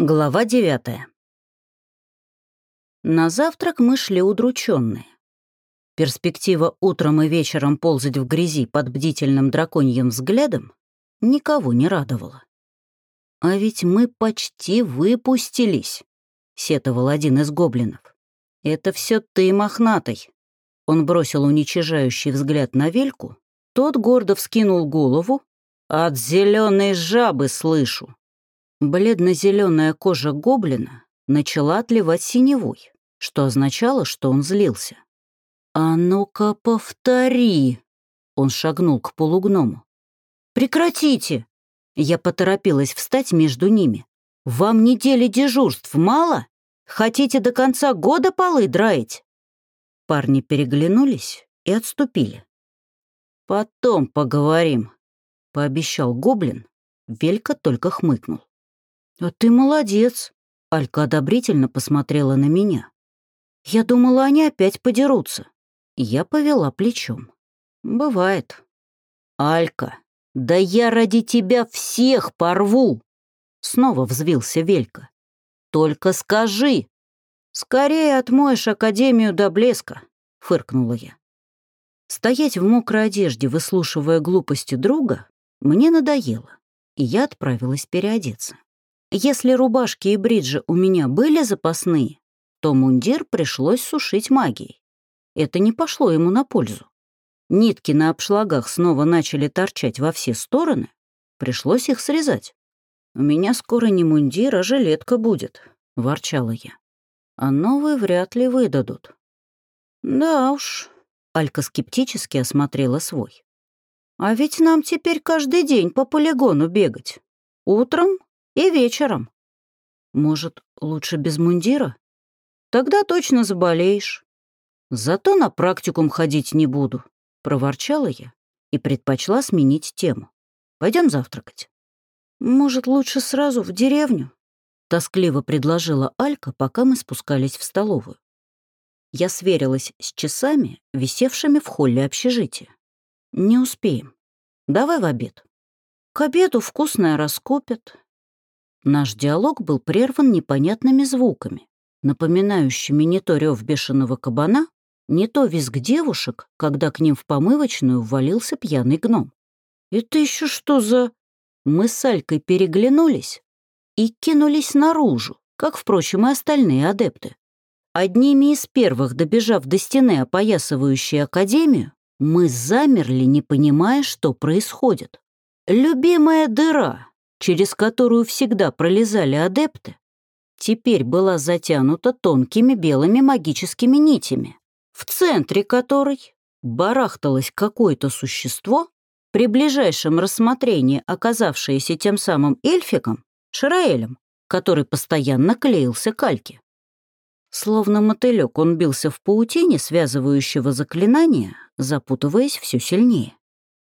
Глава 9. На завтрак мы шли удрученные. Перспектива утром и вечером ползать в грязи под бдительным драконьим взглядом никого не радовала. «А ведь мы почти выпустились», — сетовал один из гоблинов. «Это все ты, мохнатый». Он бросил уничижающий взгляд на Вельку, тот гордо вскинул голову. «От зеленой жабы слышу». Бледно-зеленая кожа гоблина начала отливать синевой, что означало, что он злился. «А ну-ка, повтори!» Он шагнул к полугному. «Прекратите!» Я поторопилась встать между ними. «Вам недели дежурств мало? Хотите до конца года полы драить?» Парни переглянулись и отступили. «Потом поговорим», — пообещал гоблин. Велька только хмыкнул. «А ты молодец!» — Алька одобрительно посмотрела на меня. «Я думала, они опять подерутся». Я повела плечом. «Бывает». «Алька, да я ради тебя всех порву!» Снова взвился Велька. «Только скажи!» «Скорее отмоешь академию до блеска», — фыркнула я. Стоять в мокрой одежде, выслушивая глупости друга, мне надоело, и я отправилась переодеться. Если рубашки и бриджи у меня были запасные, то мундир пришлось сушить магией. Это не пошло ему на пользу. Нитки на обшлагах снова начали торчать во все стороны, пришлось их срезать. «У меня скоро не мундир, а жилетка будет», — ворчала я. «А новые вряд ли выдадут». «Да уж», — Алька скептически осмотрела свой. «А ведь нам теперь каждый день по полигону бегать. Утром и вечером. Может, лучше без мундира? Тогда точно заболеешь. Зато на практикум ходить не буду», — проворчала я и предпочла сменить тему. «Пойдем завтракать». «Может, лучше сразу в деревню?» — тоскливо предложила Алька, пока мы спускались в столовую. Я сверилась с часами, висевшими в холле общежития. «Не успеем. Давай в обед». «К обеду вкусное раскупят». Наш диалог был прерван непонятными звуками, напоминающими не то рев бешеного кабана, не то визг девушек, когда к ним в помывочную ввалился пьяный гном. «Это еще что за...» Мы с Алькой переглянулись и кинулись наружу, как, впрочем, и остальные адепты. Одними из первых, добежав до стены, опоясывающей академию, мы замерли, не понимая, что происходит. Любимая дыра, через которую всегда пролезали адепты, теперь была затянута тонкими белыми магическими нитями, в центре которой барахталось какое-то существо, при ближайшем рассмотрении оказавшееся тем самым эльфиком, Шараэлем, который постоянно клеился к Альке. Словно мотылек он бился в паутине связывающего заклинания, запутываясь все сильнее.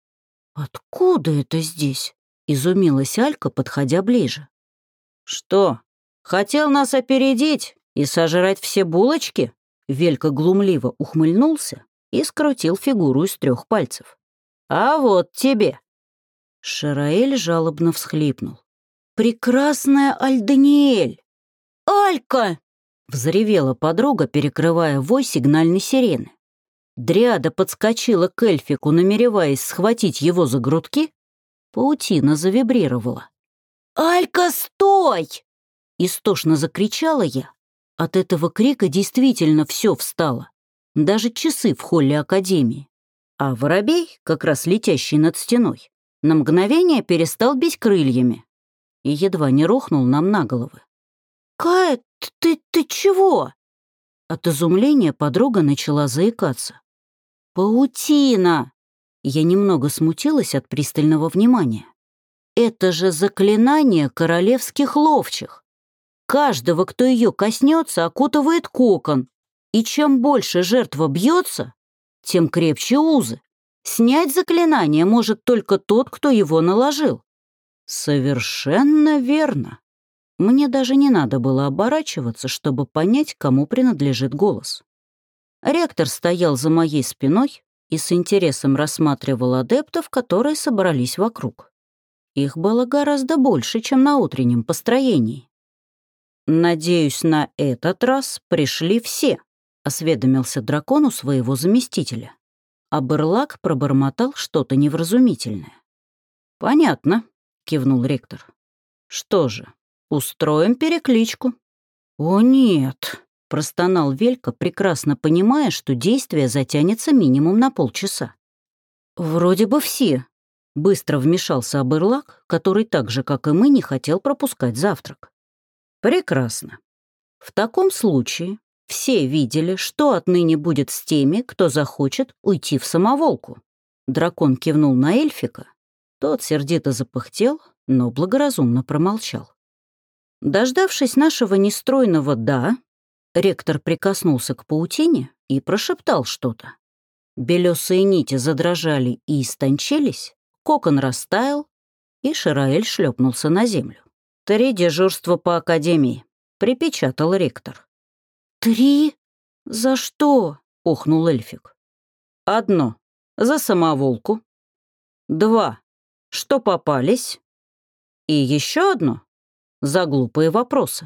«Откуда это здесь?» — изумилась Алька, подходя ближе. «Что, хотел нас опередить и сожрать все булочки?» Велька глумливо ухмыльнулся и скрутил фигуру из 3 пальцев. «А вот тебе!» Шараэль жалобно всхлипнул. «Прекрасная Альданиэль!» «Алька!» — взревела подруга, перекрывая вой сигнальной сирены. Дриада подскочила к эльфику, намереваясь схватить его за грудки. Паутина завибрировала. «Алька, стой!» — истошно закричала я. От этого крика действительно все встало. Даже часы в холле академии. А воробей, как раз летящий над стеной, на мгновение перестал бить крыльями и едва не рухнул нам на головы. «Кая, ты чего?» От изумления подруга начала заикаться. «Паутина!» Я немного смутилась от пристального внимания. «Это же заклинание королевских ловчих. Каждого, кто ее коснется, окутывает кокон, и чем больше жертва бьется, тем крепче узы. Снять заклинание может только тот, кто его наложил». «Совершенно верно». Мне даже не надо было оборачиваться, чтобы понять, кому принадлежит голос. Ректор стоял за моей спиной и с интересом рассматривал адептов, которые собрались вокруг. Их было гораздо больше, чем на утреннем построении. «Надеюсь, на этот раз пришли все», — осведомился дракон у своего заместителя. А Берлак пробормотал что-то невразумительное. «Понятно», — кивнул ректор. «Что же, устроим перекличку». «О, нет», — простонал Велька, прекрасно понимая, что действие затянется минимум на полчаса. «Вроде бы все», — быстро вмешался Абырлак, который так же, как и мы, не хотел пропускать завтрак. «Прекрасно. В таком случае все видели, что отныне будет с теми, кто захочет уйти в самоволку». Дракон кивнул на эльфика. Тот сердито запыхтел, но благоразумно промолчал. Дождавшись нашего нестройного «да», ректор прикоснулся к паутине и прошептал что-то. Белесые нити задрожали и истончились, кокон растаял, и Шираэль шлепнулся на землю. «3 дежурства по академии», — припечатал ректор. «3? За что?» — охнул эльфик. 1 — за самоволку. 2 — что попались. И еще 1 — за глупые вопросы.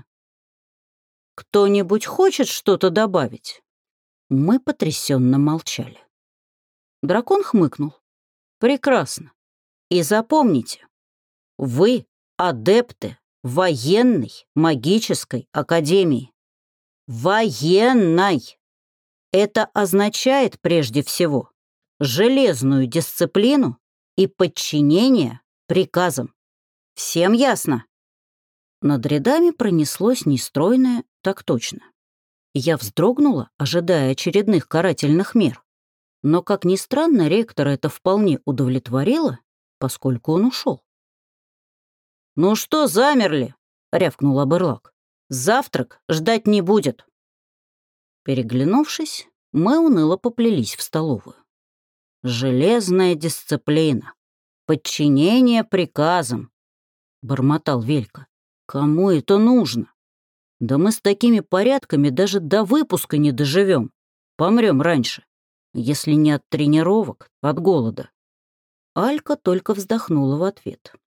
Кто-нибудь хочет что-то добавить?» Мы потрясенно молчали. Дракон хмыкнул. «Прекрасно. И запомните, вы адепты военной магической академии. Военной! Это означает прежде всего железную дисциплину и подчинение приказам. Всем ясно?» Над рядами пронеслось нестройное «так точно». Я вздрогнула, ожидая очередных карательных мер. Но, как ни странно, ректора это вполне удовлетворило, поскольку он ушел. «Ну что замерли?» — рявкнул Абырлак. «Завтрак ждать не будет». Переглянувшись, мы уныло поплелись в столовую. «Железная дисциплина, подчинение приказам», — бормотал Велька. «Кому это нужно? Да мы с такими порядками даже до выпуска не доживем. Помрем раньше. Если не от тренировок, от голода». Алька только вздохнула в ответ.